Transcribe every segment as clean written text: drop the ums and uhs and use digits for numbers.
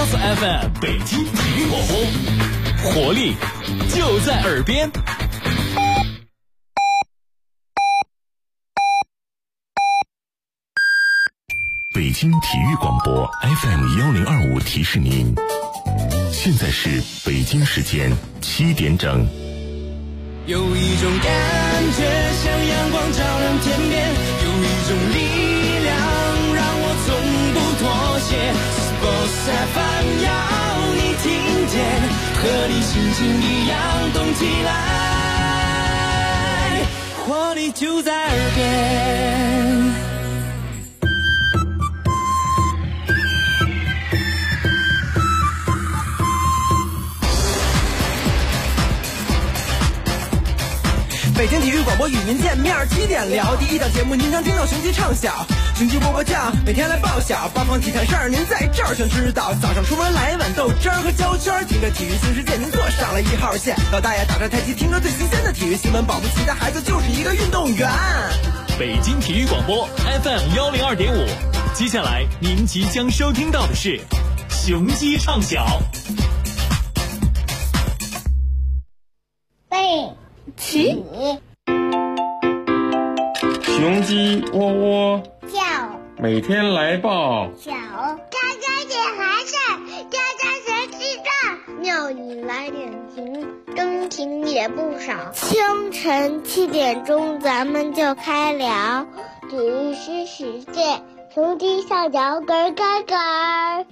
Boss FM 北京体育广播，活力就在耳边。 北京体育广播 FM1025 提示您，现在是北京时间7点整。 有一种感觉像阳光照亮天边，有一种力量让我从不妥协。Boss FM 要你听见，和你心情一样动起来，活力就在耳边。北京体育广播与您见面，7点聊第一档节目，您将听到雄鸡唱晓，雄鸡波波酱，每天来报晓，八方体坛事儿您在这儿全知道。早上出门来一碗豆汁儿和焦圈，听着体育新世界，您坐上了1号线。老大爷打着太极，听着最新鲜的体育新闻，保不齐的孩子就是一个运动员。 北京体育广播 FM102.5，接下来您即将收听到的是雄鸡唱晓。 背起雄鸡窝窝叫， 每天来报小家家点孩子，家家学记账，鸟语来点情，钟情也不少。清晨7点钟，咱们就开聊体育新世界，雄鸡上脚咯咯咯。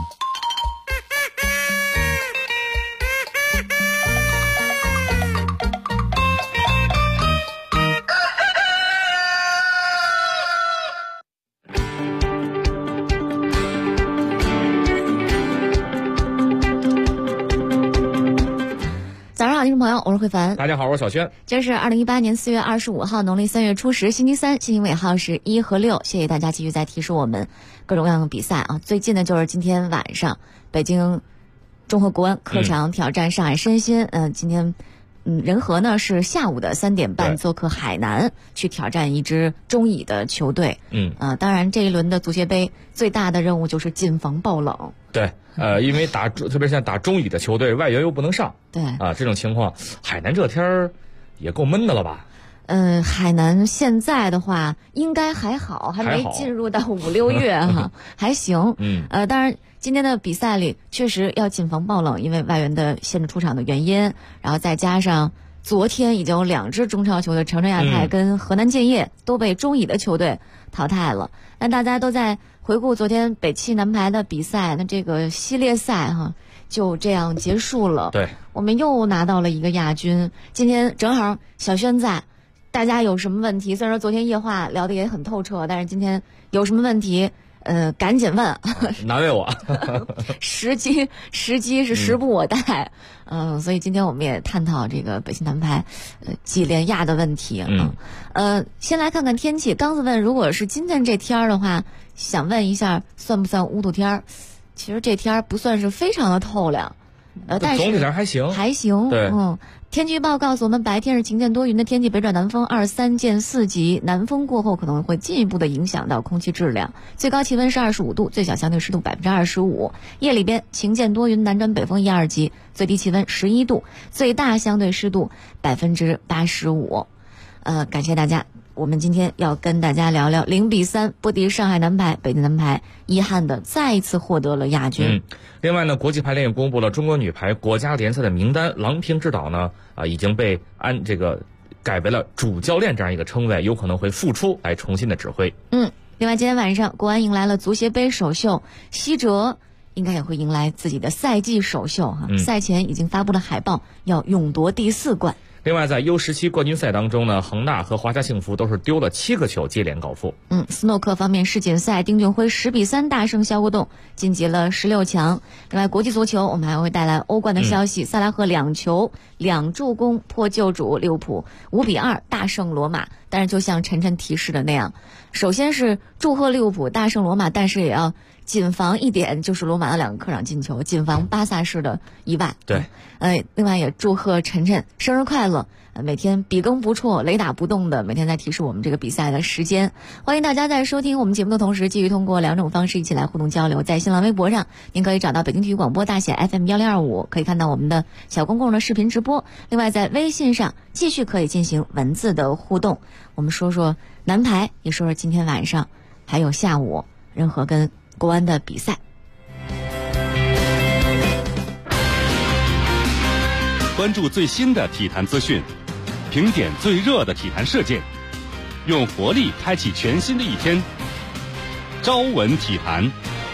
早上好，听众朋友，我是慧凡。 大家好，我是小轩。 今是2018年4月25号，农历3月初10，星期三，信息尾号是1和6。谢谢大家继续在提示我们各种各样的比赛啊。最近呢，就是今天晚上，北京中赫国安客场挑战上海申鑫。今天人和呢是下午的3点半做客海南，去挑战一支中乙的球队。当然这一轮的足协杯最大的任务就是谨防爆冷。 对，因为特别像打中乙的球队，外援又不能上。 对啊，这种情况，海南这天儿也够闷的了吧？ 海南现在的话应该还好，还没进入到5、6月哈，还行。当然今天的比赛里确实要谨防爆冷，因为外援的限制出场的原因，然后再加上昨天已经有2支中超球队，成城亚泰跟河南建业都被中乙的球队淘汰了。但大家都在回顾昨天北汽男排的比赛，那这个系列赛哈就这样结束了。 对， 我们又拿到了一个亚军。今天正好小轩在，大家有什么问题？虽然说昨天夜话聊得也很透彻，但是今天有什么问题，赶紧问， 难为我。 时机是时不我待。所以今天我们也探讨这个北汽男排几连亚的问题。先来看看天气。刚子问，如果是今天这天儿的话，想问一下算不算乌土天儿？其实这天儿不算是非常的透亮，但是总体上还行。对， 天气预报告诉我们，白天是晴间多云的天气，北转南风2、3见4级，南风过后可能会进一步的影响到空气质量。最高气温是25度，最小相对湿度25%。夜里边晴间多云，南转北风1、2级，最低气温11度，最大相对湿度85%。感谢大家。我们今天要跟大家聊聊0-3不敌上海男排，北京男排遗憾的再一次获得了亚军。 另外呢，国际排联也公布了中国女排国家联赛的名单，郎平指导呢已经被按这个改为了主教练这样一个称谓，有可能会复出来重新的指挥。 另外今天晚上国安迎来了足协杯首秀，西哲应该也会迎来自己的赛季首秀哈。赛前已经发布了海报，要勇夺第4冠。 另外在 U17 冠军赛当中呢，恒大和华夏幸福都是丢了7个球，接连告负。 斯诺克方面，世锦赛丁俊晖10-3大胜肖国栋，晋级了16强。另外国际足球我们还会带来欧冠的消息，萨拉赫2球2助攻破旧主利物浦5-2大胜罗马。但是就像晨晨提示的那样，首先是祝贺利物浦大胜罗马，但是也要谨防一点，就是罗马的2个客场进球，谨防巴萨式的意外。 对， 另外也祝贺晨晨生日快乐， 每天笔耕不辍，雷打不动的每天在提示我们这个比赛的时间。欢迎大家在收听我们节目的同时，继续通过2种方式一起来互动交流。在新浪微博上，您可以找到北京体育广播大写 FM1025，可以看到我们的小公共的视频直播。另外在微信上继续可以进行文字的互动。我们说说男排，也说说今天晚上还有下午任何跟国安的比赛。 关注最新的体坛资讯，评点最热的体坛事件，用活力开启全新的一天。朝闻体坛。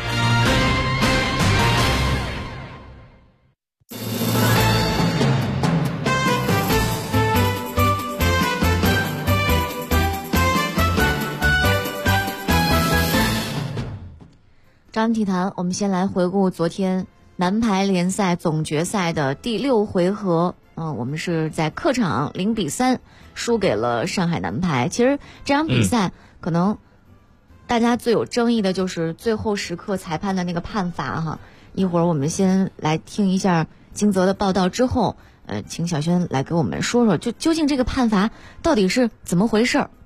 朝闻体坛，我们先来回顾昨天男排联赛总决赛的第6回合。我们是在客场0-3输给了上海男排。其实这场比赛可能大家最有争议的就是最后时刻裁判的那个判罚哈。一会儿我们先来听一下金泽的报道之后，请小轩来给我们说说，究竟这个判罚到底是怎么回事儿。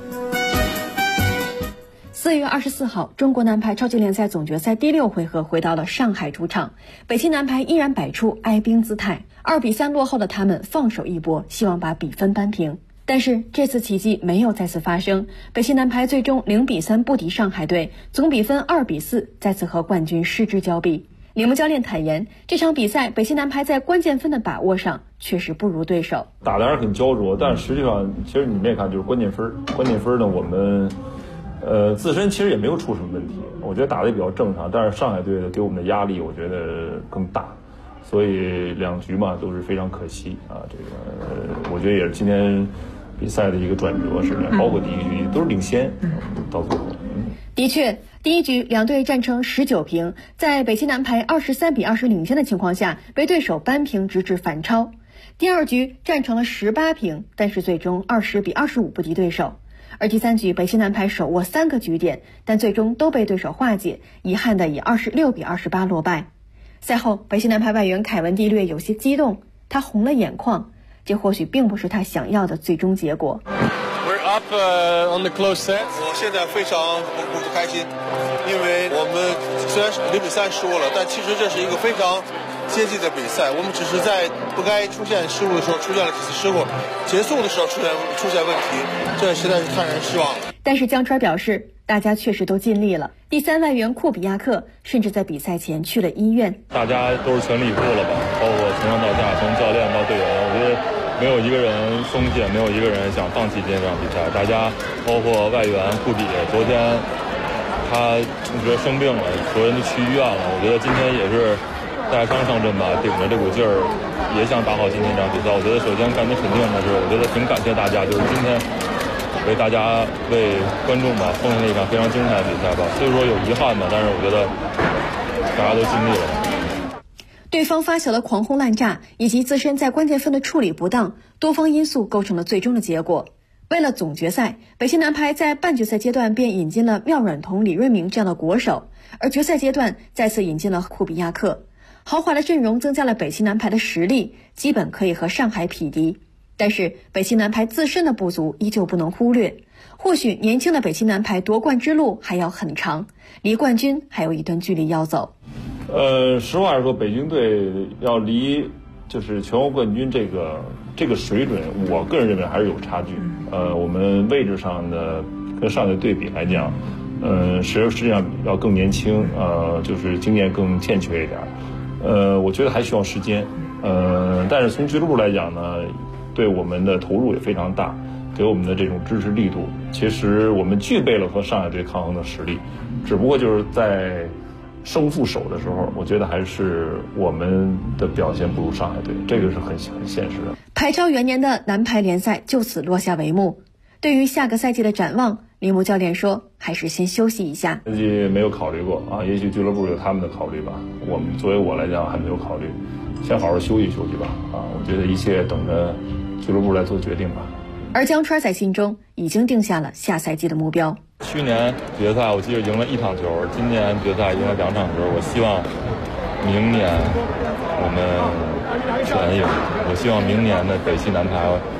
4月24号，中国男排超级联赛总决赛第6回合回到了上海主场，北京男排依然摆出哀兵姿态，2-3落后的他们放手一搏，希望把比分扳平。但是这次奇迹没有再次发生，北京男排最终0-3不敌上海队，总比分2-4，再次和冠军失之交臂。李木教练坦言，这场比赛北京男排在关键分的把握上确实不如对手， 打得还是很焦灼，但实际上其实你们也看，就是关键分呢，我们自身其实也没有出什么问题，我觉得打得也比较正常，但是上海队给我们的压力我觉得更大，所以2局嘛都是非常可惜啊。这个我觉得也是今天比赛的一个转折是，包括第1局都是领先，到最后。 的确，第1局两队战成19平，在北京男排23-20领先的情况下，被对手扳平直至反超。第2局战成了18平，但是最终20-25不敌对手。而第3局北京男排手握3个局点，但最终都被对手化解，遗憾的以26-28落败。赛后，北京男排外援凯文蒂略有些激动，他红了眼眶，这或许并不是他想要的最终结果。 We're up on the close set. 我现在非常不开心，因为我们虽然0-3输了，但其实这是一个非常接近的比赛，我们只是在不该出现失误的时候出现了几次失误，结束的时候出现问题，这实在是看人失望。 但是江川表示，大家确实都尽力了。第3外援库比亚克甚至在比赛前去了医院。 大家都是全力以赴了吧，包括从上到下，从教练到队员，我觉得没有一个人松懈，没有一个人想放弃今天这场比赛。大家包括外援库比，昨天他我觉得生病了，所有人都去医院了。我觉得今天也是带伤上阵吧，顶着这股劲儿，也想打好今天这场比赛。我觉得首先干得肯定的是，我觉得挺感谢大家，就是今天为大家为观众吧奉献了一场非常精彩的比赛吧。虽说有遗憾吧，但是我觉得大家都尽力了。 对方发小的狂轰滥炸以及自身在关键分的处理不当，多方因素构成了最终的结果。为了总决赛，北京男排在半决赛阶段便引进了廖阮彤、李润明这样的国手，而决赛阶段再次引进了库比亚克。豪华的阵容增加了北京男排的实力，基本可以和上海匹敌。但是北京男排自身的不足依旧不能忽略，或许年轻的北京男排夺冠之路还要很长，离冠军还有一段距离要走。 实话实说，北京队要离就是全国冠军这个水准，我个人认为还是有差距。我们位置上的跟上海对比来讲，实际上要更年轻，就是经验更欠缺一点。我觉得还需要时间。但是从俱乐部来讲呢，对我们的投入也非常大，给我们的这种支持力度，其实我们具备了和上海队抗衡的实力，只不过就是在胜负手的时候，我觉得还是我们的表现不如上海队，这个是很现实的。 排超元年的男排联赛就此落下帷幕。对于下个赛季的展望，李木教练说，还是先休息一下。 赛季没有考虑过啊，也许俱乐部有他们的考虑吧。作为我来讲还没有考虑，先好好休息休息吧。我觉得一切等着俱乐部来做决定吧。 而江川在心中已经定下了下赛季的目标。 去年决赛我记得赢了1场球，今年决赛赢了2场球。我希望明年我们全赢。我希望明年的北西男排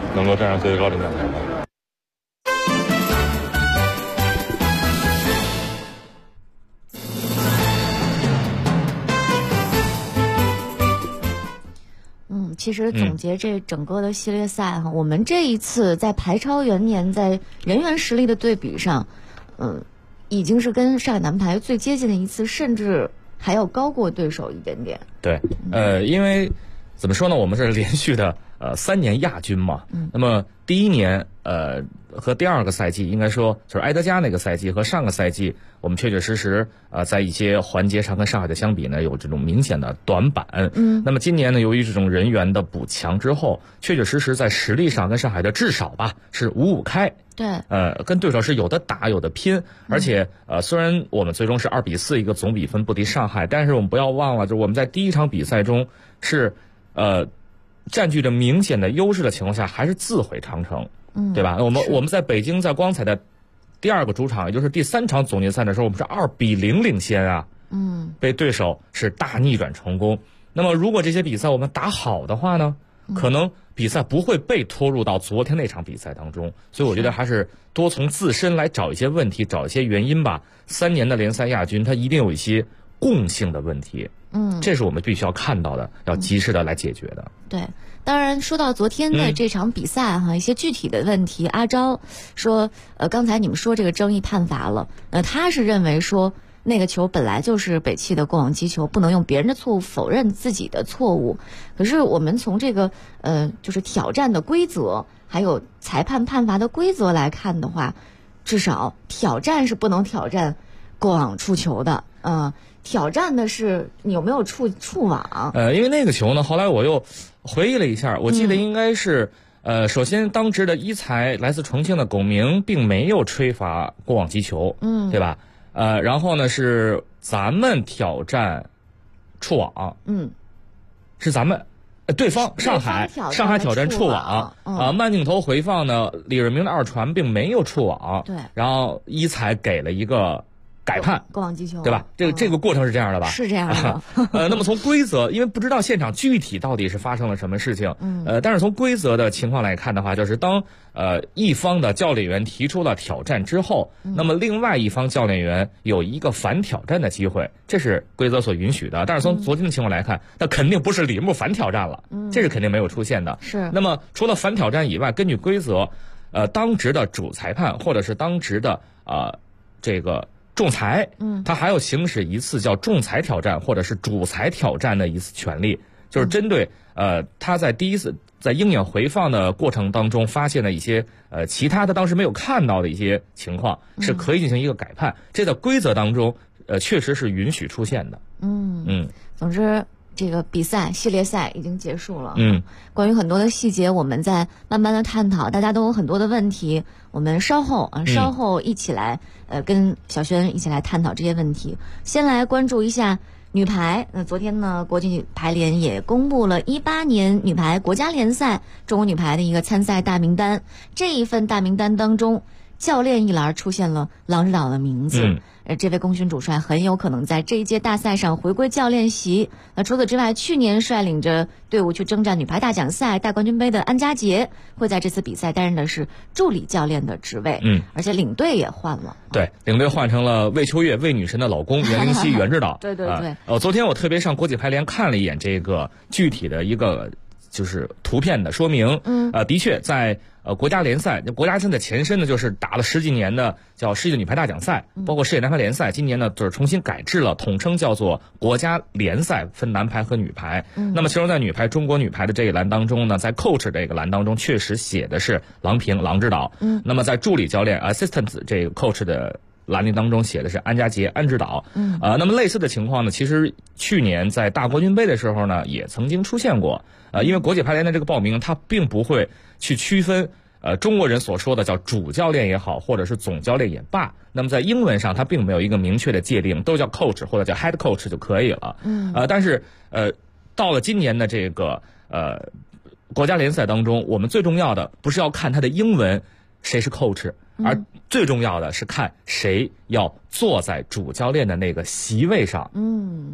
能够站上最高领奖台吧。 其实总结这整个的系列赛哈，我们这一次在排超元年在人员实力的对比上，已经是跟上海男排最接近的一次，甚至还要高过对手一点点。 对，因为怎么说呢，我们是连续的3年亚军嘛。那么第一年和第二个赛季，应该说就是埃德加那个赛季和上个赛季，我们确确实实在一些环节上跟上海的相比呢，有这种明显的短板。那么今年呢，由于这种人员的补强之后，确确实实在实力上跟上海的至少吧是5-5开。 对， 跟对手是有的打有的拼，而且虽然我们最终是2-4一个总比分不敌上海，但是我们不要忘了，就是我们在第一场比赛中是占据着明显的优势的情况下，还是自毁长城，对吧？我们在北京在光彩的第二个主场，也就是第3场总决赛的时候，我们是2-0领先啊，被对手是大逆转成功。那么如果这些比赛我们打好的话呢，可能比赛不会被拖入到昨天那场比赛当中，所以我觉得还是多从自身来找一些问题，找一些原因吧。3年的联赛亚军，它一定有一些共性的问题，这是我们必须要看到的，要及时的来解决的。 对，当然说到昨天的这场比赛哈，一些具体的问题，阿昭说，刚才你们说这个争议判罚了，他是认为说那个球本来就是北汽的过网击球，不能用别人的错误否认自己的错误。可是我们从这个就是挑战的规则，还有裁判判罚的规则来看的话，至少挑战是不能挑战过网触球的，挑战的是你有没有触网。 因为那个球呢，后来我又回忆了一下，我记得应该是首先当值的一裁来自重庆的龚明并没有吹罚过网击球，对吧？然后呢是咱们挑战触网，是咱们对方上海挑战触网慢镜头回放呢，李瑞明的2传并没有触网， 对， 然后一裁给了一个改判过网击球， 对吧？这个过程是这样的吧？ 是这样的。 那么从规则，因为不知道现场具体到底是发生了什么事情，但是从规则的情况来看的话，就是当一方的教练员提出了挑战之后，那么另外一方教练员有一个反挑战的机会，这是规则所允许的。但是从昨天的情况来看，那肯定不是李牧反挑战了，这是肯定没有出现的。 是。 那么除了反挑战以外，根据规则，当值的主裁判或者是当值的这个仲裁，他还要行使一次叫仲裁挑战或者是主裁挑战的一次权利，就是针对他在第一次在鹰眼回放的过程当中发现的一些其他他当时没有看到的一些情况，是可以进行一个改判，这在规则当中确实是允许出现的。 总之这个比赛系列赛已经结束了。关于很多的细节，我们在慢慢的探讨，大家都有很多的问题，我们稍后一起来跟小轩一起来探讨这些问题。先来关注一下女排。昨天呢，国际女排联也公布了18年女排国家联赛中国女排的一个参赛大名单。这一份大名单当中，教练一栏出现了郎指导的名字。这位功勋主帅很有可能在这一届大赛上回归教练席。那除此之外，去年率领着队伍去征战女排大奖赛、大冠军杯的安家杰，会在这次比赛担任的是助理教练的职位。而且领队也换了。 对，领队换成了魏秋月，魏女神的老公袁凌熙袁指导。 对。 昨天我特别上国际排联看了一眼这个具体的一个就是图片的说明。的确在国家联赛的前身呢，就是打了10几年的叫世界女排大奖赛，包括世界男排联赛，今年呢就是重新改制了，统称叫做国家联赛，分男排和女排。那么其中在女排中国女排的这一栏当中呢，在 coach 这个栏当中确实写的是郎平郎指导。那么在助理教练 assistant 这个 coach 的栏里当中写的是安家杰安指导。那么类似的情况呢，其实去年在大冠军杯的时候呢也曾经出现过。因为国际排联的这个报名，它并不会去区分中国人所说的叫主教练也好，或者是总教练也罢，那么在英文上它并没有一个明确的界定，都叫 coach 或者叫 head coach 就可以了。但是到了今年的这个国家联赛当中，我们最重要的不是要看他的英文谁是 coach，而最重要的是看谁要坐在主教练的那个席位上。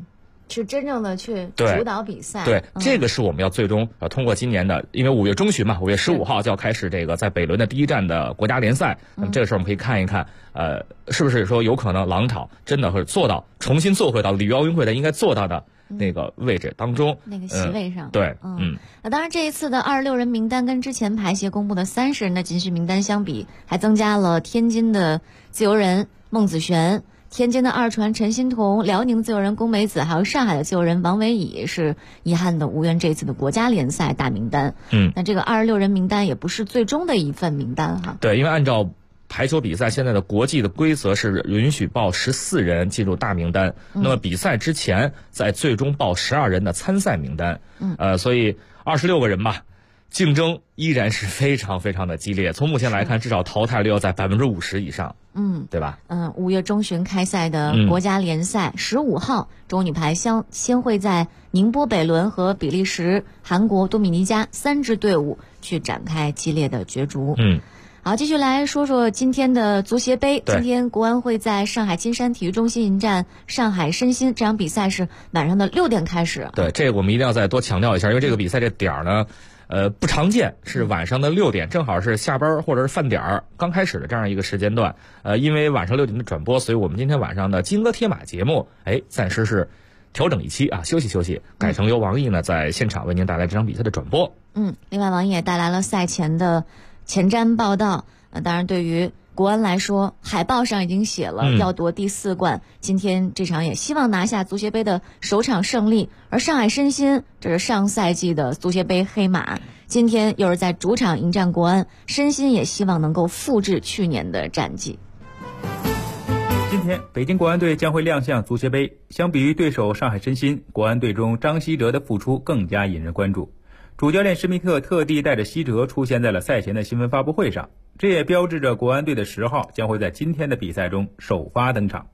去真正的去主导比赛。 对，这个是我们要最终通过今年的，因为5月中旬嘛，5月15号就要开始这个在北仑的第一站的国家联赛。那么这个时候我们可以看一看，是不是说有可能狼巢真的会做到重新做回到里约奥运会的应该做到的那个位置当中， 那个席位上。 对， 那当然这一次的26人名单跟之前排协公布的30人的集训名单相比，还增加了天津的自由人孟子璇、天津的二传陈欣桐、辽宁的自由人龚梅子，还有上海的自由人王维乙是遗憾的无缘这次的国家联赛大名单。那这个26人名单也不是最终的一份名单哈。 对，因为按照排球比赛现在的国际的规则是允许报14人进入大名单，那么比赛之前在最终报12人的参赛名单。所以26个人吧，竞争依然是非常非常的激烈。从目前来看，至少淘汰率要在50%以上。对吧 ？5月中旬开赛的国家联赛，15号中女排先会在宁波北仑和比利时、韩国多米尼加3支队伍去展开激烈的角逐。好，继续来说说今天的足协杯。今天国安会在上海金山体育中心迎战上海申鑫，这场比赛是晚上的6点开始。 对，这个我们一定要再多强调一下，因为这个比赛这点儿呢，不常见，是晚上的6点，正好是下班或者是饭点儿刚开始的这样一个时间段。因为晚上6点的转播，所以我们今天晚上的金戈铁马节目，暂时是调整一期啊，休息，改成由王毅呢在现场为您带来这场比赛的转播。 另外王毅也带来了赛前的前瞻报道。当然对于国安来说，海报上已经写了要夺第4冠，今天这场也希望拿下足协杯的首场胜利。而上海申鑫，这是上赛季的足协杯黑马，今天又是在主场迎战国安，申鑫也希望能够复制去年的战绩。 今天北京国安队将会亮相足协杯，相比于对手上海申鑫，国安队中张稀哲的复出更加引人关注。主教练施密特特地带着稀哲出现在了赛前的新闻发布会上，这也标志着国安队的10号将会在今天的比赛中首发登场。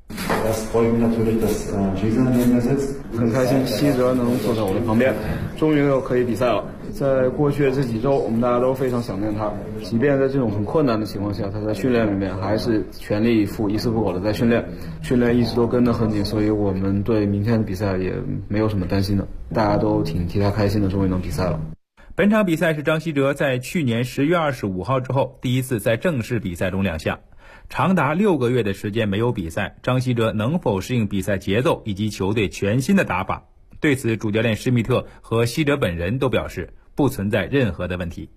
很开心稀哲能坐在我的旁边，终于又可以比赛了。在过去的这几周，我们大家都非常想念他，即便在这种很困难的情况下，他在训练里面还是全力以赴、一丝不苟的在训练一直都跟得很紧，所以我们对明天的比赛也没有什么担心的，大家都挺替他开心的，终于能比赛了。 本场比赛是张稀哲在去年10月25号之后第一次在正式比赛中亮相。长达6个月的时间没有比赛，张稀哲能否适应比赛节奏以及球队全新的打法？对此，主教练施密特和稀哲本人都表示不存在任何的问题。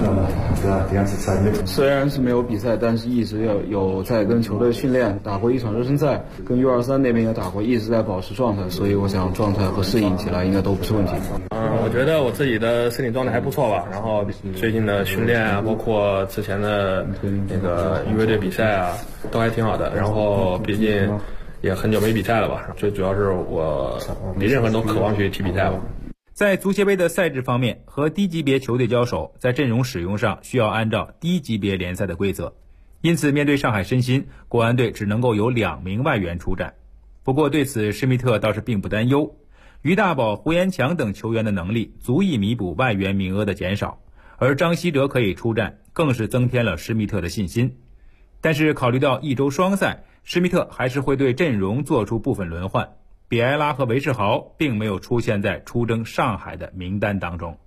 虽然是没有比赛，但是一直有在跟球队训练，打过1场热身赛，跟U23那边也打过，一直在保持状态，所以我想状态和适应起来应该都不是问题。 我觉得我自己的身体状态还不错吧，然后最近的训练啊，包括之前的那个预备队比赛啊，都还挺好的。然后毕竟也很久没比赛了吧，最主要是我比任何人都渴望去踢比赛吧。 在足协杯的赛制方面，和低级别球队交手，在阵容使用上需要按照低级别联赛的规则，因此面对上海申鑫，国安队只能够有2名外援出战。不过对此施密特倒是并不担忧，于大宝、胡延强等球员的能力足以弥补外援名额的减少，而张稀哲可以出战，更是增添了施密特的信心。但是考虑到1周双赛，施密特还是会对阵容做出部分轮换。比埃拉和韦世豪并没有出现在出征上海的名单当中。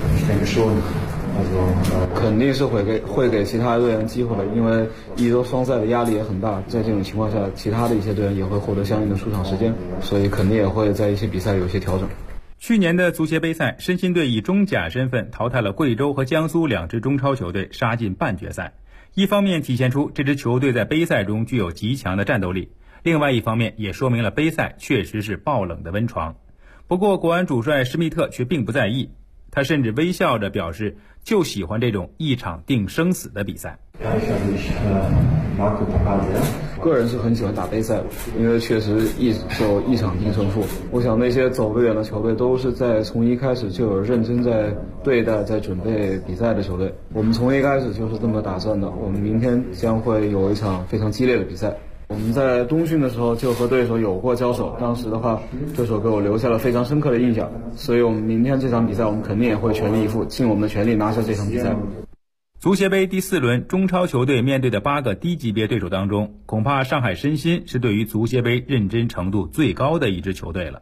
肯定是会给其他队员机会的，因为1周双赛的压力也很大，在这种情况下，其他的一些队员也会获得相应的出场时间，所以肯定也会在一些比赛有一些调整。 去年的足协杯赛，申鑫队以中甲身份淘汰了贵州和江苏2支中超球队，杀进半决赛。一方面体现出这支球队在杯赛中具有极强的战斗力，另外一方面也说明了杯赛确实是爆冷的温床。不过国安主帅施密特却并不在意，他甚至微笑着表示就喜欢这种一场定生死的比赛。 个人是很喜欢打杯赛的，因为确实就一场定胜负。我想那些走得远的球队都是在从一开始就有认真在对待、在准备比赛的球队。我们从一开始就是这么打算的，我们明天将会有一场非常激烈的比赛。我们在冬训的时候就和对手有过交手，当时的话对手给我留下了非常深刻的印象，所以我们明天这场比赛我们肯定也会全力以赴，尽我们的全力拿下这场比赛。 足协杯第4轮中超球队面对的8个低级别对手当中，恐怕上海申鑫是对于足协杯认真程度最高的一支球队了。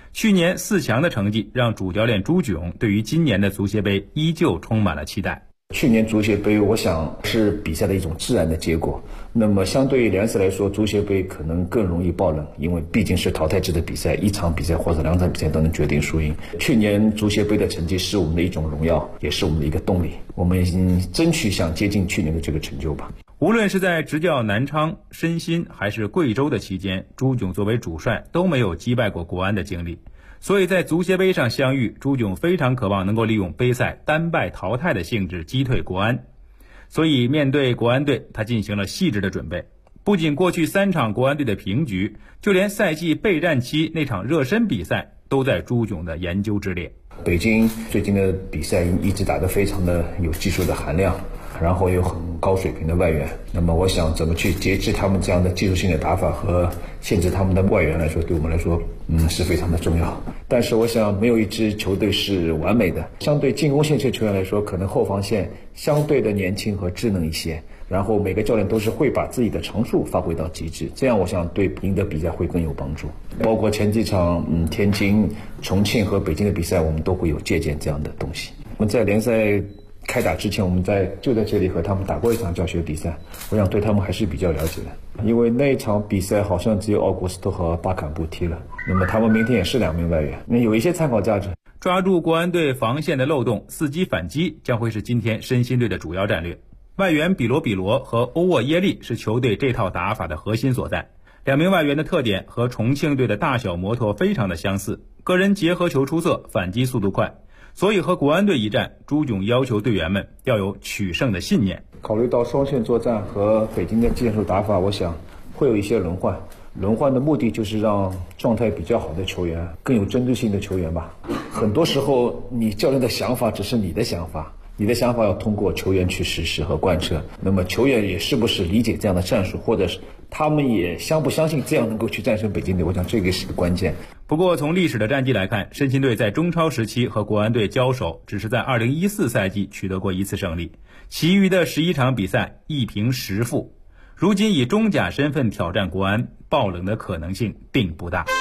去年4强的成绩让主教练朱炯对于今年的足协杯依旧充满了期待。 去年足协杯我想是比赛的一种自然的结果，那么相对于联赛来说，足协杯可能更容易爆冷，因为毕竟是淘汰制的比赛，一场比赛或者2场比赛都能决定输赢。去年足协杯的成绩是我们的一种荣耀，也是我们的一个动力，我们争取想接近去年的这个成就吧。 无论是在执教南昌、申鑫还是贵州的期间，朱炯作为主帅都没有击败过国安的经历，所以在足协杯上相遇，朱炯非常渴望能够利用杯赛单败淘汰的性质击退国安。所以面对国安队，他进行了细致的准备。不仅过去3场国安队的平局，就连赛季备战期那场热身比赛都在朱炯的研究之列。 北京最近的比赛一直打得非常的有技术的含量，然后有很高水平的外援，那么我想怎么去节制他们这样的技术性的打法和限制他们的外援来说，对我们来说是非常的重要。但是我想没有一支球队是完美的，相对进攻线这球员来说，可能后防线相对的年轻和智能一些，然后每个教练都是会把自己的长处发挥到极致，这样我想对赢得比赛会更有帮助。包括前几场天津、重庆和北京的比赛，我们都会有借鉴这样的东西。我们在联赛开打之前，我们就在这里和他们打过一场教学比赛，我想对他们还是比较了解的，因为那一场比赛好像只有奥古斯托和巴坎布踢了，那么他们明天也是2名外援，那有一些参考价值。 抓住国安队防线的漏洞，伺机反击将会是今天申鑫队的主要战略。外援比罗和欧沃耶利是球队这套打法的核心所在。2名外援的特点和重庆队的大小摩托非常的相似，个人结合球出色，反击速度快。所以和国安队一战，朱炯要求队员们要有取胜的信念。 考虑到双线作战和北京的技术打法，我想会有一些轮换。轮换的目的就是让状态比较好的球员，更有针对性的球员吧。很多时候，你教练的想法只是你的想法，你的想法要通过球员去实施和贯彻。那么球员也是不是理解这样的战术，或者是他们也相不相信这样能够去战胜北京队，我想这个是个关键。 不过从历史的战绩来看，申鑫队在中超时期和国安队交手，只是在2014赛季取得过1次胜利，其余的11场比赛1平10负。如今以中甲身份挑战国安，爆冷的可能性并不大。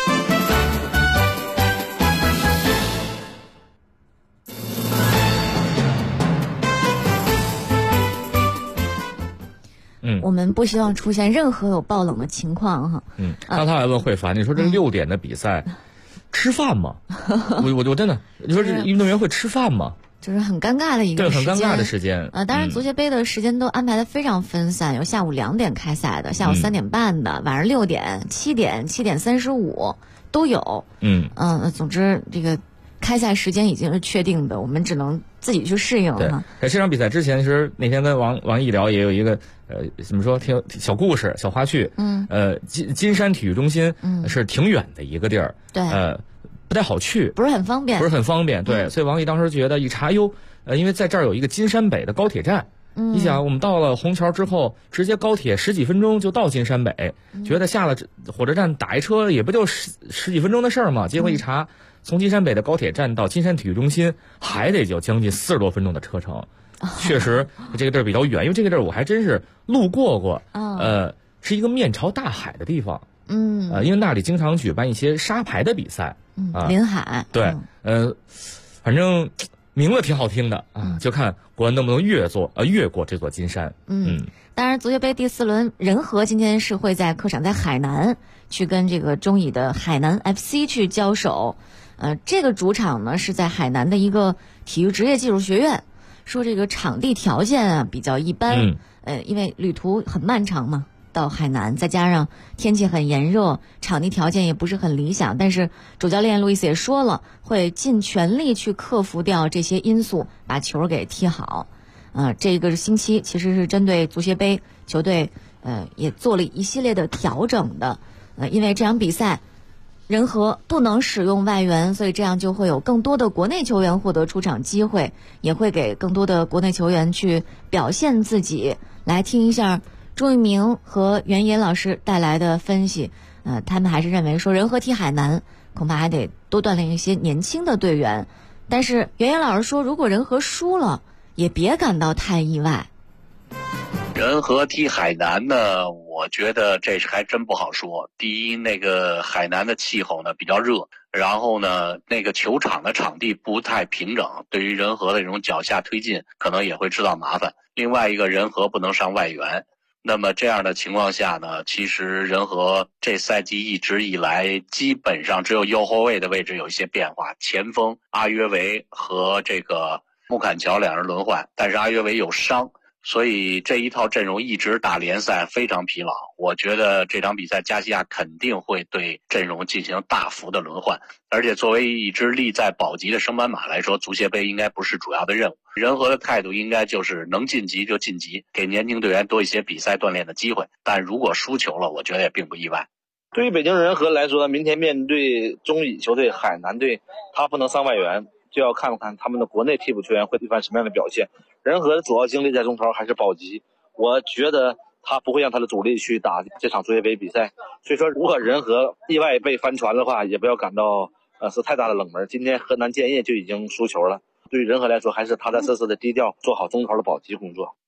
我们不希望出现任何有爆冷的情况哈。 刚才还问慧凡，你说这6点的比赛，吃饭吗？我真的，你说这运动员会吃饭吗？ 就是很尴尬的一个时间， 对，很尴尬的时间。 当然足协杯的时间都安排的非常分散，有下午2点开赛的，下午3点半的，晚上6点、7点、7点35都有。总之这个开赛时间已经是确定的，我们只能自己去适应了。 在这场比赛之前，其实那天跟王毅聊，也有一个怎么说，挺小故事、小花絮。金山体育中心是挺远的一个地儿， 对， 不太好去， 不是很方便。 对，所以王毅当时觉得一查，因为在这儿有一个金山北的高铁站。你想，我们到了虹桥之后，直接高铁10几分钟就到金山北，觉得下了火车站打一车也不就十几分钟的事儿嘛。结果一查，从金山北的高铁站到金山体育中心还得就将近40多分钟的车程，确实这个地儿比较远。因为这个地儿我还真是路过，是一个面朝大海的地方。因为那里经常举办一些沙排的比赛。 临海。 对，反正名字挺好听的啊，就看国安能不能越过这座金山。 当然足协杯第4轮，仁和今天是会在客场在海南去跟这个中乙的海南 FC 去交手。这个主场呢是在海南的一个体育职业技术学院，说这个场地条件比较一般。因为旅途很漫长嘛。到海南，再加上天气很炎热，场地条件也不是很理想，但是主教练路易斯也说了，会尽全力去克服掉这些因素，把球给踢好。这个星期其实是针对足协杯球队也做了一系列的调整的。因为这场比赛仁和不能使用外援，所以这样就会有更多的国内球员获得出场机会，也会给更多的国内球员去表现自己。来听一下朱一鸣和袁野老师带来的分析。他们还是认为说仁和踢海南恐怕还得多锻炼一些年轻的队员，但是袁野老师说，如果仁和输了也别感到太意外。 人和踢海南呢，我觉得这还真不好说。第一，那个海南的气候呢比较热，然后呢那个球场的场地不太平整，对于人和的这种脚下推进可能也会制造麻烦。另外一个，人和不能上外援，那么这样的情况下呢，其实人和这赛季一直以来基本上只有右后卫的位置有一些变化，前锋阿约维和这个穆坎乔两人轮换，但是阿约维有伤，所以这一套阵容一直打联赛非常疲劳。我觉得这场比赛加西亚肯定会对阵容进行大幅的轮换，而且作为一支力在保级的升班马来说，足协杯应该不是主要的任务。人和的态度应该就是能晋级就晋级，给年轻队员多一些比赛锻炼的机会，但如果输球了，我觉得也并不意外。 对于北京人和来说，明天面对中乙球队海南队，他不能上外援，就要看看他们的国内替补球员会一番什么样的表现。人和的主要精力在中超还是保级，我觉得他不会让他的主力去打这场足协杯比赛。所以说，如果人和意外被翻船的话，也不要感到是太大的冷门。今天河南建业就已经输球了，对于人和来说，还是踏踏实实的低调做好中超的保级工作。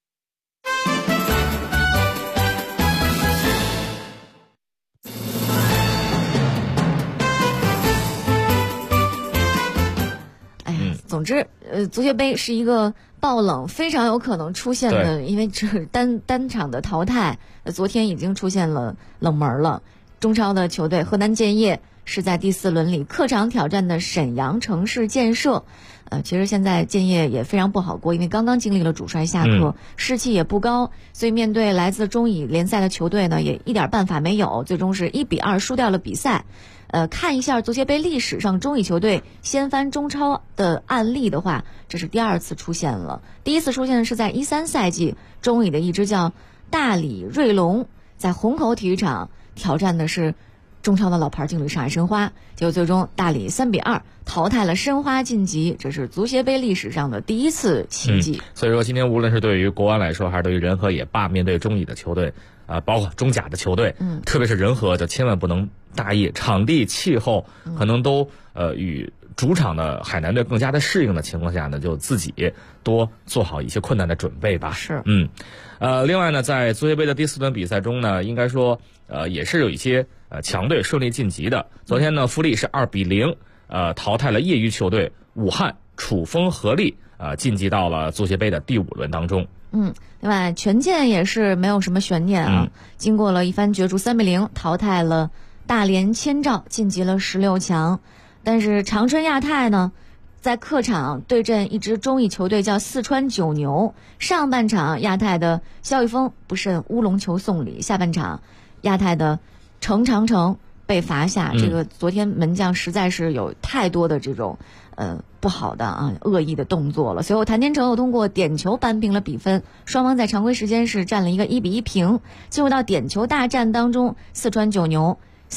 总之，足协杯是一个爆冷非常有可能出现的，因为这单场的淘汰，昨天已经出现了冷门了。中超的球队河南建业是在第4轮里客场挑战的沈阳城市建设。其实现在建业也非常不好过，因为刚刚经历了主帅下课，士气也不高，所以面对来自中乙联赛的球队呢，也一点办法没有，最终是1-2输掉了比赛。看一下足协杯历史上中乙球队掀翻中超的案例的话，这是第2次出现了。第一次出现的是在13赛季，中乙的一支叫大理瑞龙在虹口体育场挑战的是中超的老牌劲旅上海申花，结果最终大理3-2淘汰了申花晋级，这是足协杯历史上的第1次奇迹。 所以说今天无论是对于国安来说，还是对于人和也罢，面对中乙的球队包括中甲的球队，特别是人和，就千万不能大意，场地气候可能都与主场的海南队更加的适应的情况下呢，就自己多做好一些困难的准备吧。 是， 另外呢，在足协杯的第4轮比赛中呢，应该说也是有一些强队顺利晋级的。昨天呢，富力是2-0淘汰了业余球队武汉楚风合力，晋级到了足协杯的第5轮当中。 另外权健也是没有什么悬念啊，经过了一番角逐3-0淘汰了大连千兆，晋级了16强。但是长春亚泰呢，在客场对阵一支中乙球队叫四川九牛，上半场亚泰的肖玉峰不慎乌龙球送礼，下半场亚泰的程长成被罚下。这个昨天门将实在是有太多的这种不好的恶意的动作了。随后谭天成又通过点球扳平了比分，双方在常规时间是战了一个1-1平。进入到点球大战当中，四川九牛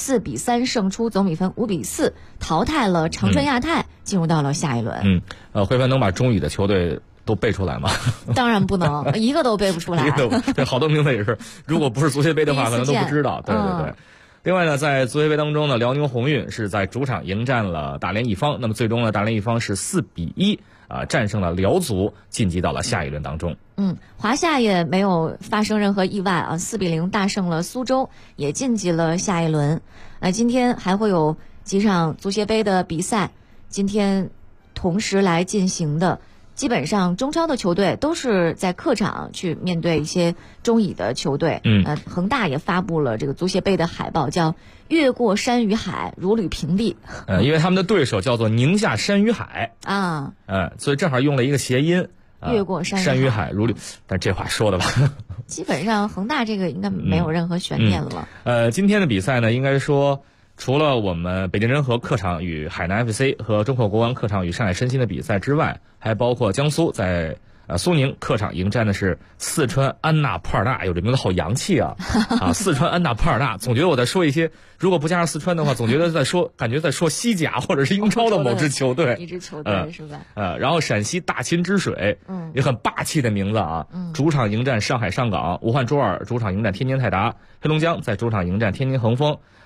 4-3胜出，总比分5-4淘汰了长春亚泰，进入到了下一轮。 慧芬能把中乙的球队都背出来吗？ 当然不能，一个都背不出来。 对，好多名字也是，如果不是足协杯的话，可能都不知道。对。另外呢，在足协杯当中呢，辽宁宏运是在主场迎战了大连一方，那么最终呢，大连一方是4-1战胜了辽足，晋级到了下一轮当中。 华夏也没有发生任何意外4-0大胜了苏州，也晋级了下一轮。今天还会有几场足协杯的比赛，今天同时来进行的。基本上中超的球队都是在客场去面对一些中乙的球队。恒大也发布了这个足协杯的海报，叫越过山与海，如履平地。 因为他们的对手叫做宁夏山与海所以正好用了一个谐音， 越过山与海如履。但这话说的吧， 基本上恒大这个应该没有任何悬念了。 今天的比赛呢，应该说除了我们北京人和客场与海南 FC 和中赫国安客场与上海申鑫的比赛之外，还包括江苏在苏宁客场迎战的是四川安纳普尔纳，有这名字好洋气啊！四川安纳普尔纳，总觉得我在说一些，如果不加上四川的话，总觉得感觉在说西甲或者是英超的某支球队， 一支球队是吧？ 然后陕西大秦之水，也很霸气的名字啊！主场迎战上海上港，武汉卓尔主场迎战天津泰达，黑龙江在主场迎战天津恒丰。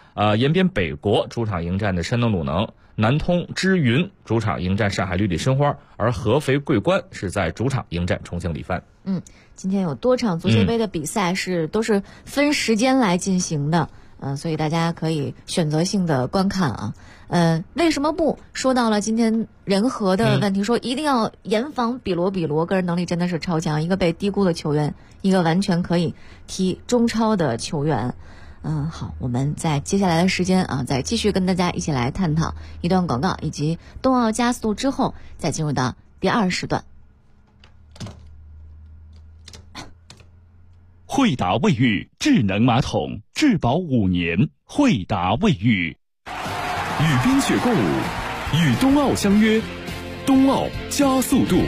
延边北国主场迎战的山东鲁能，南通知云主场迎战上海绿地申花，而合肥桂冠是在主场迎战重庆力帆。 今天有多场足协杯的比赛都是分时间来进行的，所以大家可以选择性的观看啊。为什么不说到了今天人和的问题，说一定要严防比罗，个人能力真的是超强，一个被低估的球员，一个完全可以踢中超的球员。好，我们在接下来的时间啊，再继续跟大家一起来探讨一段广告以及冬奥加速度之后，再进入到第2时段。 惠达卫浴智能马桶，质保5年。惠达卫浴。 与冰雪共舞，与冬奥相约，冬奥加速度。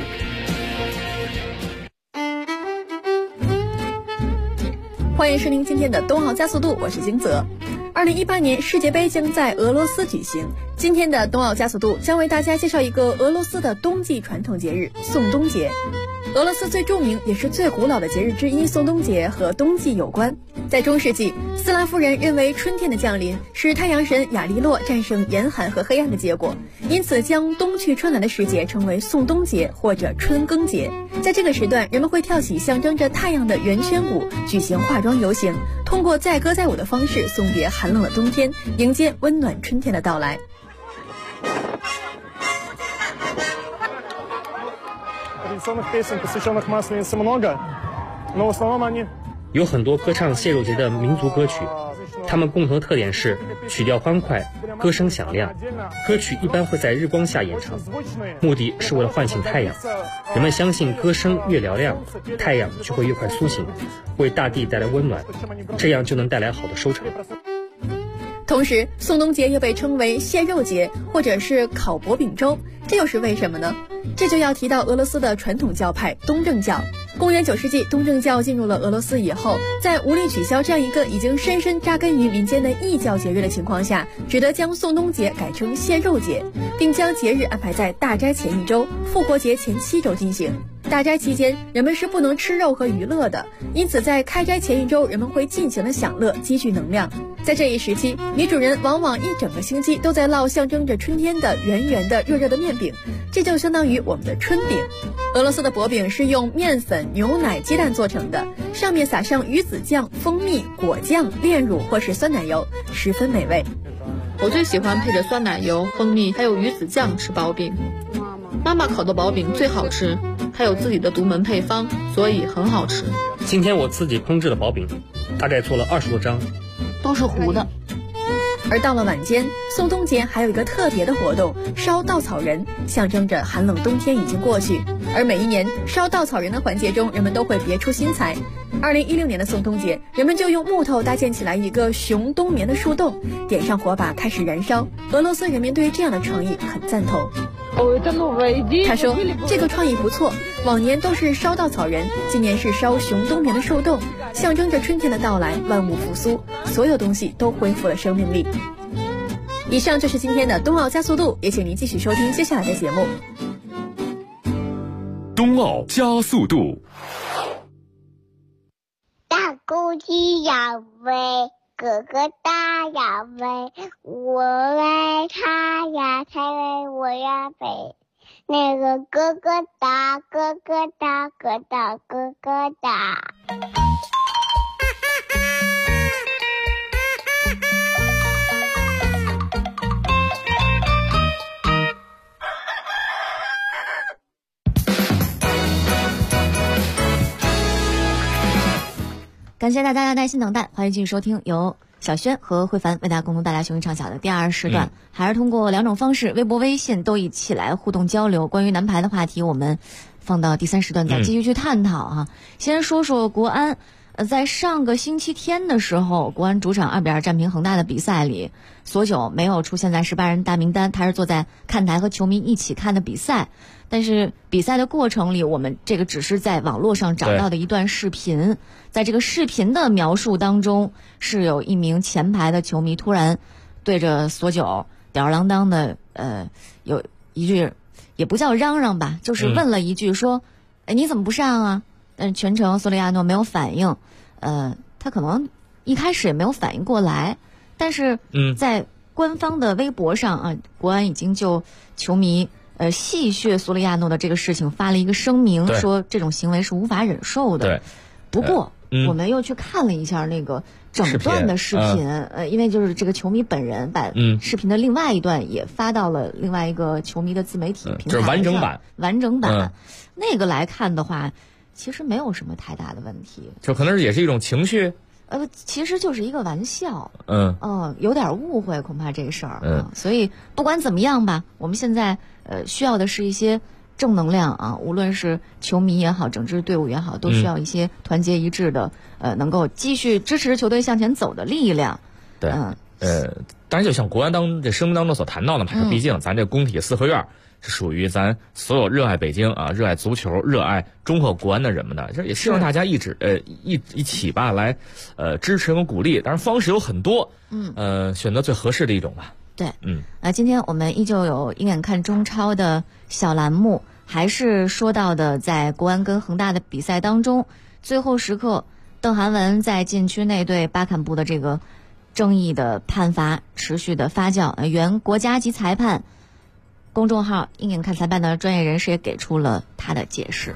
欢迎收听今天的冬奥加速度，我是金泽。2018年世界杯将在俄罗斯举行，今天的冬奥加速度将为大家介绍一个俄罗斯的冬季传统节日——宋冬节。俄罗斯最著名也是最古老的节日之一宋冬节和冬季有关。在中世纪，斯拉夫人认为春天的降临是太阳神亚利洛战胜严寒和黑暗的结果，因此将冬去春来的时节称为宋冬节或者春耕节。在这个时段，人们会跳起象征着太阳的圆圈舞，举行化妆游行，通过载歌载舞的方式送别寒冷的冬天，迎接温暖春天的到来。 有很多歌唱蟹肉节的民族歌曲，它们共同的特点是曲调欢快，歌声响亮。歌曲一般会在日光下演唱，目的是为了唤醒太阳。人们相信歌声越嘹亮，太阳就会越快苏醒，为大地带来温暖，这样就能带来好的收成。 同时，宋冬节又被称为蟹肉节或者是烤薄饼粥，这又是为什么呢？这就要提到俄罗斯的传统教派东正教。公元9世纪，东正教进入了俄罗斯以后，在无力取消这样一个已经深深扎根于民间的异教节日的情况下，只得将宋冬节改成蟹肉节，并将节日安排在大斋前1周、复活节前7周进行。大斋期间，人们是不能吃肉和娱乐的，因此在开斋前1周，人们会尽情的享乐，积聚能量。在这一时期，女主人往往一整个星期都在烙象征着春天的圆圆的热热的面饼，这就相当于我们的春饼。俄罗斯的薄饼是用面粉、牛奶、鸡蛋做成的，上面撒上鱼子酱、蜂蜜、果酱、炼乳或是酸奶油，十分美味。 我最喜欢配着酸奶油、蜂蜜还有鱼子酱吃薄饼。妈妈烤的薄饼最好吃，还有自己的独门配方，所以很好吃。 今天我自己烹制的薄饼，大概做了20多张， 都是糊的。 而到了晚间，宋冬节还有一个特别的活动，烧稻草人，象征着寒冷冬天已经过去。而每一年烧稻草人的环节中，人们都会别出心裁。2016年的宋冬节，人们就用木头搭建起来一个熊冬眠的树洞，点上火把开始燃烧。俄罗斯人民对于这样的创意很赞同。他说这个创意不错，往年都是烧稻草人，今年是烧熊冬眠的树洞，象征着春天的到来，万物复苏，所有东西都恢复了生命力。以上就是今天的冬奥加速度，也请您继续收听接下来的节目。 冬奥加速度。 大公鸡要喂，哥哥大要喂，我喂他呀，他喂我呀喂。那个哥哥大，哥哥大，哥大哥哥大。 感谢大家的耐心等待，欢迎继续收听由小轩和慧凡为大家共同带来雄鹰畅想的第2时段，还是通过2种方式，微博、微信都一起来互动交流。关于男排的话题，我们放到第3时段再继续去探讨哈。先说说国安，在上个星期天的时候，国安主场2-2战平恒大的比赛里，索九没有出现在18人大名单，他是坐在看台和球迷一起看的比赛。但是比赛的过程里，我们这个只是在网络上找到的一段视频，在这个视频的描述当中，是有一名前排的球迷突然对着索九吊儿郎当的有一句也不叫嚷嚷吧，就是问了一句说你怎么不上啊？但是全程索里亚诺没有反应，他可能一开始也没有反应过来， 但是在官方的微博上啊，国安已经就球迷戏谑索里亚诺的这个事情发了一个声明，说这种行为是无法忍受的。 对， 不过我们又去看了一下那个整段的视频，因为就是这个球迷本人把视频的另外一段也发到了另外一个球迷的自媒体平台上， 就是完整版， 那个来看的话，其实没有什么太大的问题， 就可能也是一种情绪。 其实就是一个玩笑，有点误会，恐怕这事儿，所以不管怎么样吧，我们现在需要的是一些正能量啊，无论是球迷也好，整支队伍也好，都需要一些团结一致的，能够继续支持球队向前走的力量。 对，当然就像国安这声明当中所谈到的嘛，说毕竟咱这工体四合院是属于咱所有热爱北京啊、热爱足球、热爱中赫国安的人们的，这也希望大家一起吧来支持和鼓励。当然方式有很多，选择最合适的一种吧。 对，今天我们依旧有鹰眼看中超的小栏目，还是说到的在国安跟恒大的比赛当中，最后时刻邓涵文在禁区内对巴坎布的这个争议的判罚持续的发酵，原国家级裁判公众号鹰眼看裁判的专业人士也给出了他的解释。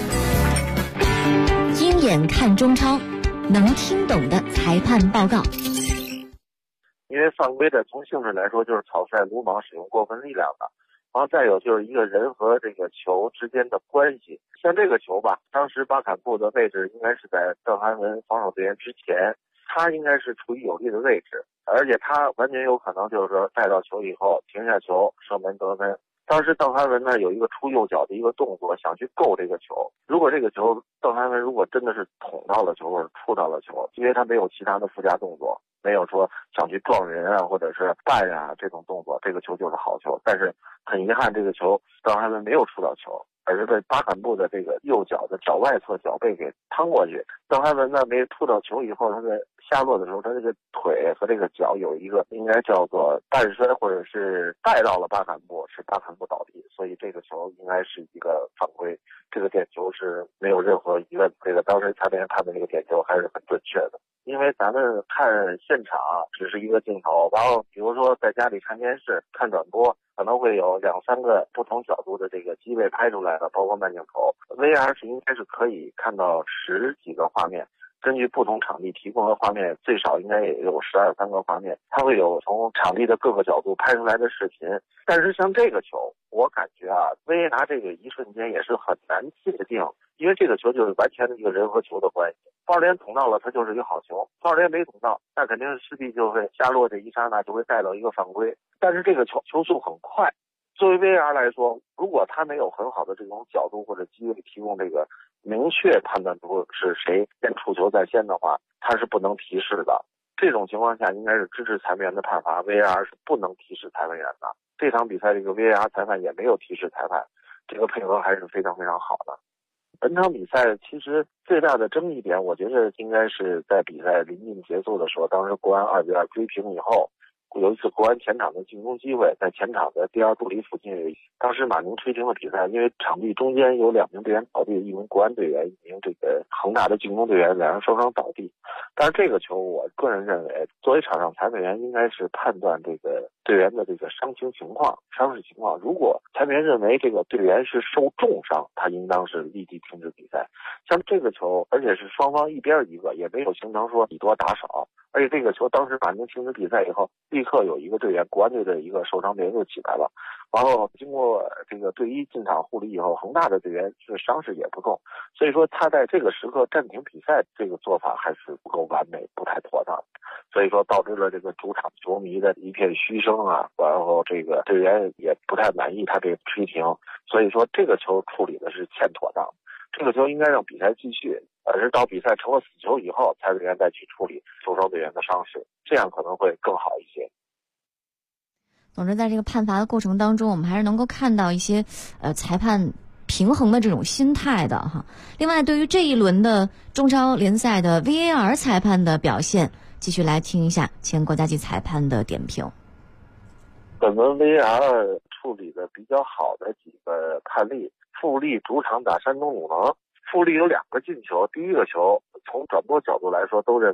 鹰眼看中超，能听懂的裁判报告。 因为犯规的从性质来说就是草率鲁莽使用过分力量的，然后再有就是一个人和这个球之间的关系。像这个球吧，当时巴坎布的位置应该是在邓涵文防守队员之前，他应该是处于有利的位置，而且他完全有可能就是说带到球以后停下球射门得分。当时邓涵文呢有一个出右脚的一个动作，想去够这个球。如果这个球邓涵文如果真的是捅到了球或者触到了球，因为他没有其他的附加动作，没有说想去撞人啊或者是绊啊这种动作，这个球就是好球。但是很遗憾，这个球邓涵文没有触到球，而是被巴坎布的这个右脚的脚外侧脚背给趟过去。邓涵文呢没触到球以后，他在下落的时候，他这个腿和这个脚有一个应该叫做半摔或者是带到了巴坎布，使巴坎布倒地，所以这个球应该是一个犯规。这个点球是没有任何疑问，这个当时裁判员看的这个点球还是很准确的。因为咱们看现场只是一个镜头，然后比如说在家里看电视看转播，可能会有2-3个不同角度的这个机位拍出来的，包括慢镜头。VR 是应该是可以看到10几个画面，根据不同场地提供的画面，最少应该也有12-13个画面，它会有从场地的各个角度拍出来的视频。但是像这个球，我感觉啊，VAR这个一瞬间也是很难界定，因为这个球就是完全的一个人和球的关系。鲍尔连捅到了，它就是一个好球；鲍尔连没捅到，那肯定势必就会下落这一刹那就会带到一个犯规。但是这个球速很快，作为 VAR 来说，如果他没有很好的这种角度或者机位提供这个明确判断出是谁先触球在先的话，他是不能提示的。这种情况下应该是支持裁判员的判罚， VAR 是不能提示裁判员的。这场比赛这个 VAR 裁判也没有提示裁判，这个配合还是非常非常好的。本场比赛其实最大的争议点，我觉得应该是在比赛临近结束的时候，当时国安2-2追平以后，有一次国安前场的进攻机会，在前场的第2杜里附近，当时马宁吹停了比赛，因为场地中间有2名队员倒地，一名国安队员，一名这个恒大的进攻队员，2人受伤倒地。但是这个球，我个人认为，作为场上裁判员，应该是判断这个队员的这个伤势情况。如果裁判员认为这个队员是受重伤，他应当是立即停止比赛。像这个球，而且是双方一边一个，也没有形成说以多打少。而且这个球当时马宁停止比赛以后，立刻有一个队员，国安队的一个受伤队员就起来了，然后经过这个队医进场护理以后，恒大的队员是伤势也不重，所以说他在这个时刻暂停比赛这个做法还是不够完美，不太妥当，所以说导致了这个主场球迷的一片嘘声啊，然后这个队员也不太满意他这个吹停，所以说这个球处理的是欠妥当。这个球应该让比赛继续，而是到比赛成了死球以后，裁判员再去处理受伤队员的伤势，这样可能会更好一些。 总之，在这个判罚的过程当中，我们还是能够看到一些裁判平衡的这种心态的哈。另外，对于这一轮的中超联赛的 VAR 裁判的表现，继续来听一下前国家级裁判的点评。 本轮 VAR 处理的比较好的几个判例，富力主场打山东鲁能，富力有2个进球，第一个球从转播角度来说都认为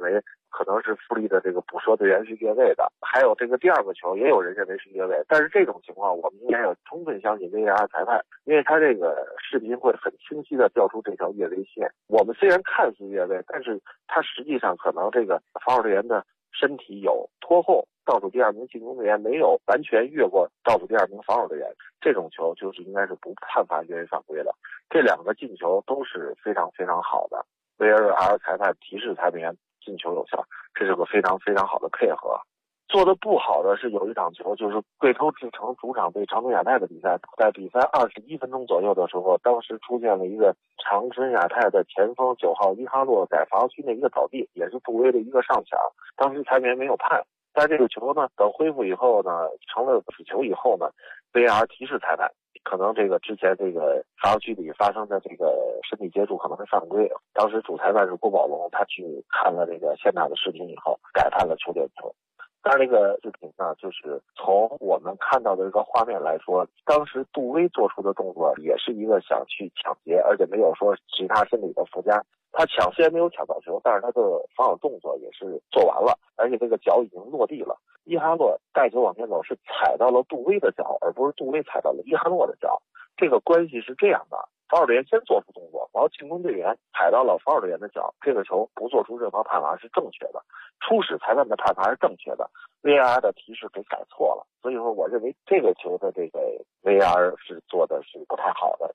可能是富力的这个捕蛇队员是越位的，还有这个第二个球也有人认为是越位，但是这种情况我们应该要充分相信 VAR 裁判，因为他这个视频会很清晰的调出这条越位线。我们虽然看似越位，但是他实际上可能这个防守队员的身体有拖后，倒数第二名进攻队员没有完全越过倒数第二名防守队员，这种球就是应该是不判罚越位犯规的。这两个进球都是非常非常好的， VAR 裁判提示裁判员进球有效，这是个非常非常好的配合。做的不好的是有一场球，就是贵州智诚主场对长春亚泰的比赛，在比赛21分钟左右的时候，当时出现了一个长春亚泰的前锋9号伊哈洛在防区内一个倒地，也是杜威的一个上抢，当时裁判员没有判。但这个球呢，等恢复以后呢，成了死球以后呢 ，VAR 提示裁判，可能这个之前这个防区里发生的这个身体接触可能是犯规。当时主裁判是郭宝龙，他去看了这个现场的视频以后，改判了球点球。但是这个视频呢，就是从我们看到的这个画面来说，当时杜威做出的动作也是一个想去抢劫，而且没有说其他身体的附加。他抢虽然没有抢到球，但是他的防守动作也是做完了，而且这个脚已经落地了。伊哈洛带球往前走是踩到了杜威的脚，而不是杜威踩到了伊哈洛的脚。这个关系是这样的，防守队员先做出动作，然后进攻队员踩到了防守队员的脚，这个球不做出任何判罚是正确的，初始裁判的判罚是正确的， VAR 的提示给改错了，所以说我认为这个球的这个 VAR 是做的是不太好的。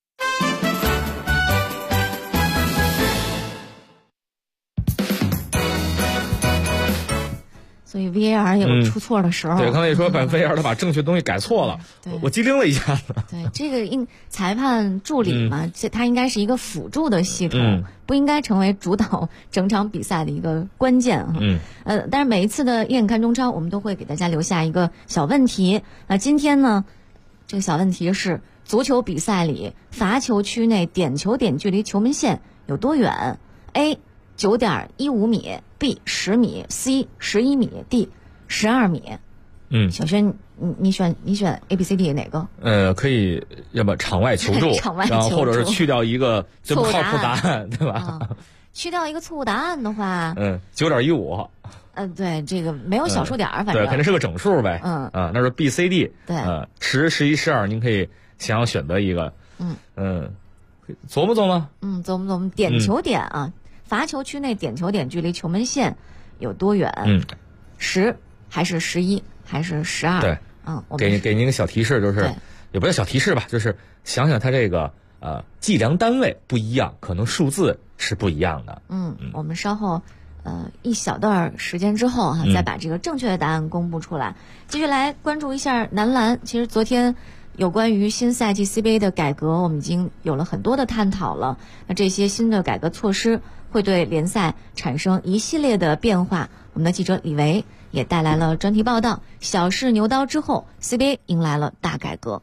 所以 VAR 也有出错的时候。 对，刚才你说把 VAR 他把正确东西改错了，我机灵了一下子。 对，这个裁判助理嘛，它应该是一个辅助的系统，不应该成为主导整场比赛的一个关键哈。但是每一次的一眼看中超，我们都会给大家留下一个小问题。那今天呢，这个小问题是足球比赛里罚球区内点球点距离球门线有多远 ？A9.15米 ，B 10米 ，C 11米 ，D 12米。小轩，你选 A、B、C、D 哪个？ 可以，要么场外求助，然后或者是去掉一个最不靠谱答案，对吧？ 去掉一个错误答案的话 ，9.15。 对，这个没有小数点，反正对，肯定是个整数呗。那是 B、C、D。 对 ，10、11、12，您可以想要选择一个。琢磨琢磨。 琢磨琢磨，点球点啊。罚球区内点球点距离球门线有多远？10还是11还是12？ 对，给您个小提示，就是也不叫小提示吧，就是想想它这个计量单位不一样，可能数字是不一样的。 我们稍后一小段时间之后再把这个正确的答案公布出来。继续来关注一下男篮。其实昨天有关于新赛季 CBA 的改革，我们已经有了很多的探讨了。那这些新的改革措施会对联赛产生一系列的变化。我们的记者李维也带来了专题报道。小试牛刀之后 ，CBA 迎来了大改革。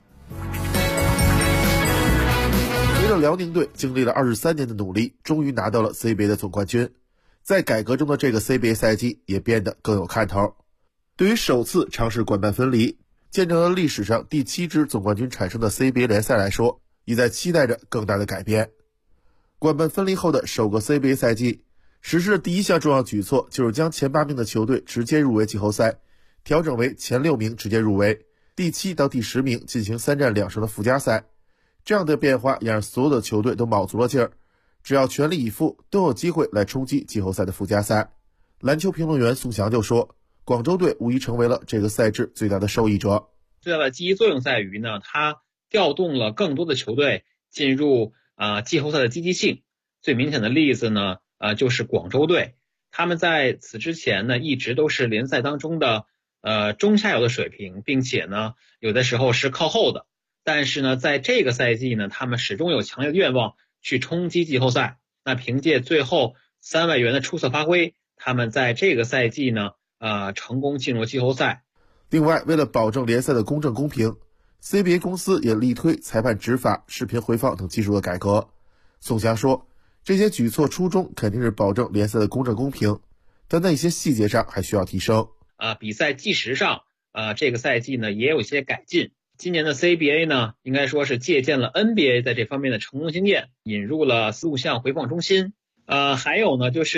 随着辽宁队经历了23年的努力，终于拿到了 CBA 的总冠军。在改革中的这个 CBA 赛季也变得更有看头。对于首次尝试管办分离，见证了历史上第7支总冠军产生的 CBA 联赛来说，也在期待着更大的改变。管办分离后的首个 CBA 赛季，实施的第一项重要举措就是将前8名的球队直接入围季后赛调整为前6名直接入围，第7到第10名进行3战2胜的附加赛。这样的变化也让所有的球队都卯足了劲儿，只要全力以赴，都有机会来冲击季后赛的附加赛。篮球评论员宋翔就说，广州队无疑成为了这个赛制最大的受益者。 最大的积极作用在于呢，它调动了更多的球队进入季后赛的积极性。最明显的例子呢，就是广州队，他们在此之前呢，一直都是联赛当中的中下游的水平，并且呢，有的时候是靠后的。但是呢，在这个赛季呢，他们始终有强烈的愿望去冲击季后赛。那凭借最后3外援的出色发挥，他们在这个赛季呢，成功进入季后赛。 另外，为了保证联赛的公正公平， CBA 公司也力推裁判执法、视频回放等技术的改革。宋翔说，这些举措初衷肯定是保证联赛的公正公平，但在一些细节上还需要提升。 比赛计时上，这个赛季呢也有一些改进。今年的 CBA 呢，应该说是借鉴了 NBA 在这方面的成功经验，引入了录像回放中心。还有呢，就是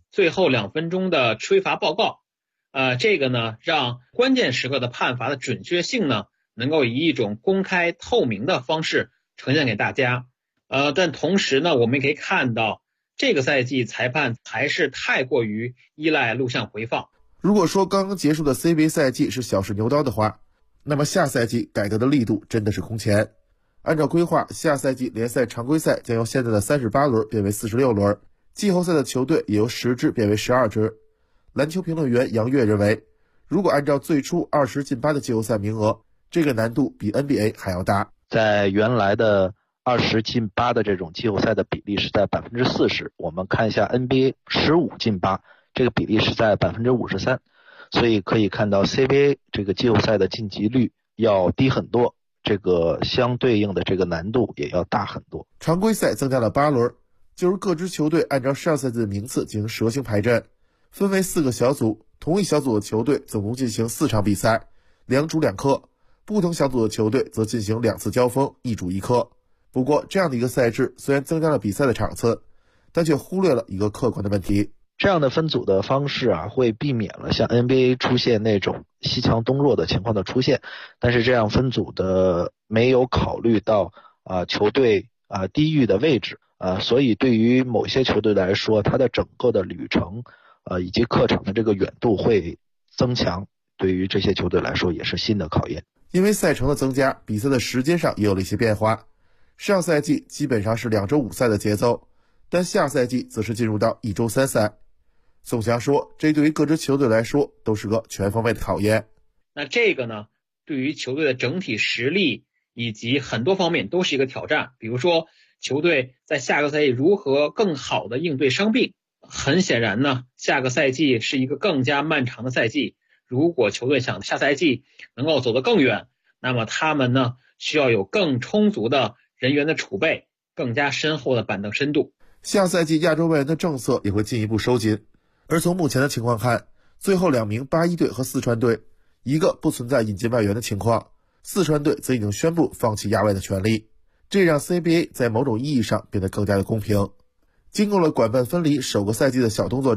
最后2分钟的吹罚报告。这个呢，让关键时刻的判罚的准确性呢，能够以一种公开透明的方式呈现给大家。但同时呢，我们也可以看到，这个赛季裁判还是太过于依赖录像回放。 如果说刚刚结束的 CBA 赛季是小试牛刀的话，那么下赛季改革的力度真的是空前。按照规划，下赛季联赛常规赛将由现在的38轮变为46轮，季后赛的球队也由10支变为12支。篮球评论员杨越认为，如果按照最初20进8的季后赛名额，这个难度比 NBA 还要大。 在原来的20进8的这种季后赛的比例是在 40%， 我们看一下 NBA 15进8，这个比例是在 53%， 所以可以看到 CBA 这个季后赛的晋级率要低很多，这个相对应的这个难度也要大很多。 常规赛增加了8轮，就是各支球队按照上赛季的名次进行蛇形排阵，分为4个小组，同一小组的球队总共进行4场比赛，2主2客，不同小组的球队则进行2次交锋，1主1客。不过这样的一个赛制虽然增加了比赛的场次，但却忽略了一个客观的问题。 这样的分组的方式会避免了像 NBA 出现那种西强东弱的情况的出现，但是这样分组的没有考虑到球队地域的位置所以对于某些球队来说，它的整个的旅程以及客场的这个远度会增强，对于这些球队来说也是新的考验。 因为赛程的增加，比赛的时间上也有了一些变化。上赛季基本上是2周5赛的节奏，但下赛季则是进入到1周3赛。宋翔说，这对于各支球队来说都是个全方位的考验。 那这个呢，对于球队的整体实力以及很多方面都是一个挑战。比如说，球队在下个赛季如何更好的应对伤病。很显然呢，下个赛季是一个更加漫长的赛季。如果球队想下赛季能够走得更远，那么他们呢需要有更充足的人员的储备，更加深厚的板凳深度。 下赛季亚洲外援的政策也会进一步收紧，而从目前的情况看，最后2名81队和四川队，一个不存在引进外援的情况，四川队则已经宣布放弃亚外的权利，这让 CBA 在某种意义上变得更加的公平。经过了管办分离首个赛季的小动作